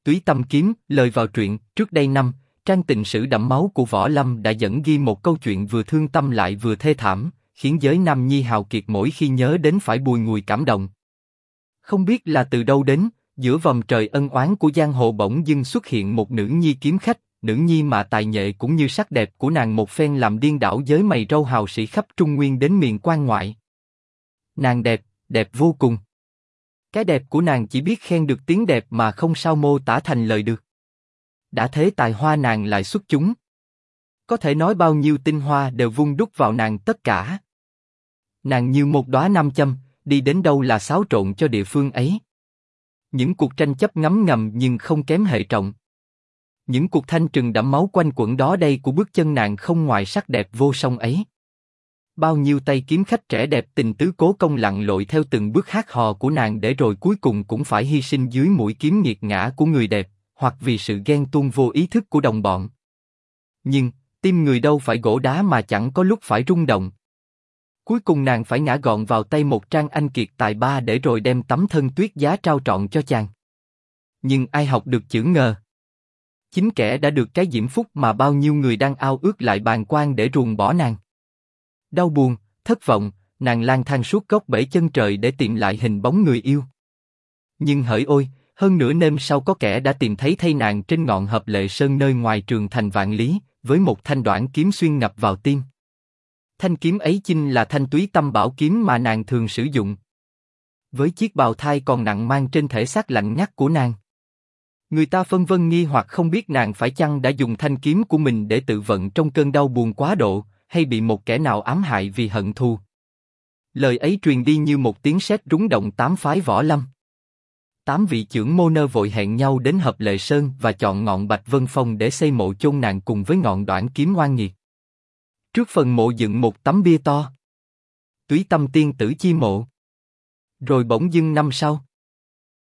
Túy Tâm Kiếm, lời vào truyện. Trước đây năm, trang tình sử đẫm máu của Võ Lâm đã dẫn ghi một câu chuyện vừa thương tâm lại vừa thê thảm, khiến giới nam nhi hào kiệt mỗi khi nhớ đến phải bùi ngùi cảm động. Không biết là từ đâu đến, giữa vòng trời ân oán của giang hồ bỗng dưng xuất hiện một nữ nhi kiếm khách, nữ nhi mà tài nghệ cũng như sắc đẹp của nàng một phen làm điên đảo giới mày râu hào sĩ khắp Trung Nguyên đến miền quan ngoại. Nàng đẹp, đẹp vô cùng. Cái đẹp của nàng chỉ biết khen được tiếng đẹp mà không sao mô tả thành lời được. Đã thế tài hoa nàng lại xuất chúng. Có thể nói bao nhiêu tinh hoa đều vung đúc vào nàng tất cả. Nàng như một đóa nam châm, đi đến đâu là xáo trộn cho địa phương ấy. Những cuộc tranh chấp ngấm ngầm nhưng không kém hệ trọng. Những cuộc thanh trừng đẫm máu quanh quẩn đó đây của bước chân nàng không ngoài sắc đẹp vô song ấy. Bao nhiêu tay kiếm khách trẻ đẹp tình tứ cố công lặn lội theo từng bước hát hò của nàng để rồi cuối cùng cũng phải hy sinh dưới mũi kiếm nghiệt ngã của người đẹp, hoặc vì sự ghen tuông vô ý thức của đồng bọn. Nhưng, tim người đâu phải gỗ đá mà chẳng có lúc phải rung động. Cuối cùng nàng phải ngã gọn vào tay một trang anh kiệt tài ba để rồi đem tấm thân tuyết giá trao trọn cho chàng. Nhưng ai học được chữ ngờ? Chính kẻ đã được cái diễm phúc mà bao nhiêu người đang ao ước lại bàng quan để ruồng bỏ nàng. Đau buồn, thất vọng, nàng lang thang suốt góc bể chân trời để tìm lại hình bóng người yêu. Nhưng hỡi ôi, hơn nửa đêm sau có kẻ đã tìm thấy thây nàng trên ngọn Hợp Lệ Sơn nơi ngoài trường thành Vạn Lý, với một thanh đoản kiếm xuyên ngập vào tim. Thanh kiếm ấy chính là thanh Túy Tâm bảo kiếm mà nàng thường sử dụng. Với chiếc bào thai còn nặng mang trên thể xác lạnh ngắt của nàng, người ta phân vân nghi hoặc không biết nàng phải chăng đã dùng thanh kiếm của mình để tự vận trong cơn đau buồn quá độ, hay bị một kẻ nào ám hại vì hận thù. Lời ấy truyền đi như một tiếng sét rung động tám phái Võ Lâm. 8 vị trưởng môn nơ vội hẹn nhau đến Hợp Lệ Sơn và chọn ngọn Bạch Vân Phong để xây mộ chôn nàng cùng với ngọn đoản kiếm oan nghiệt. Trước phần mộ dựng một tấm bia to. Túy Tâm tiên tử chi mộ. Rồi bỗng dưng năm sau,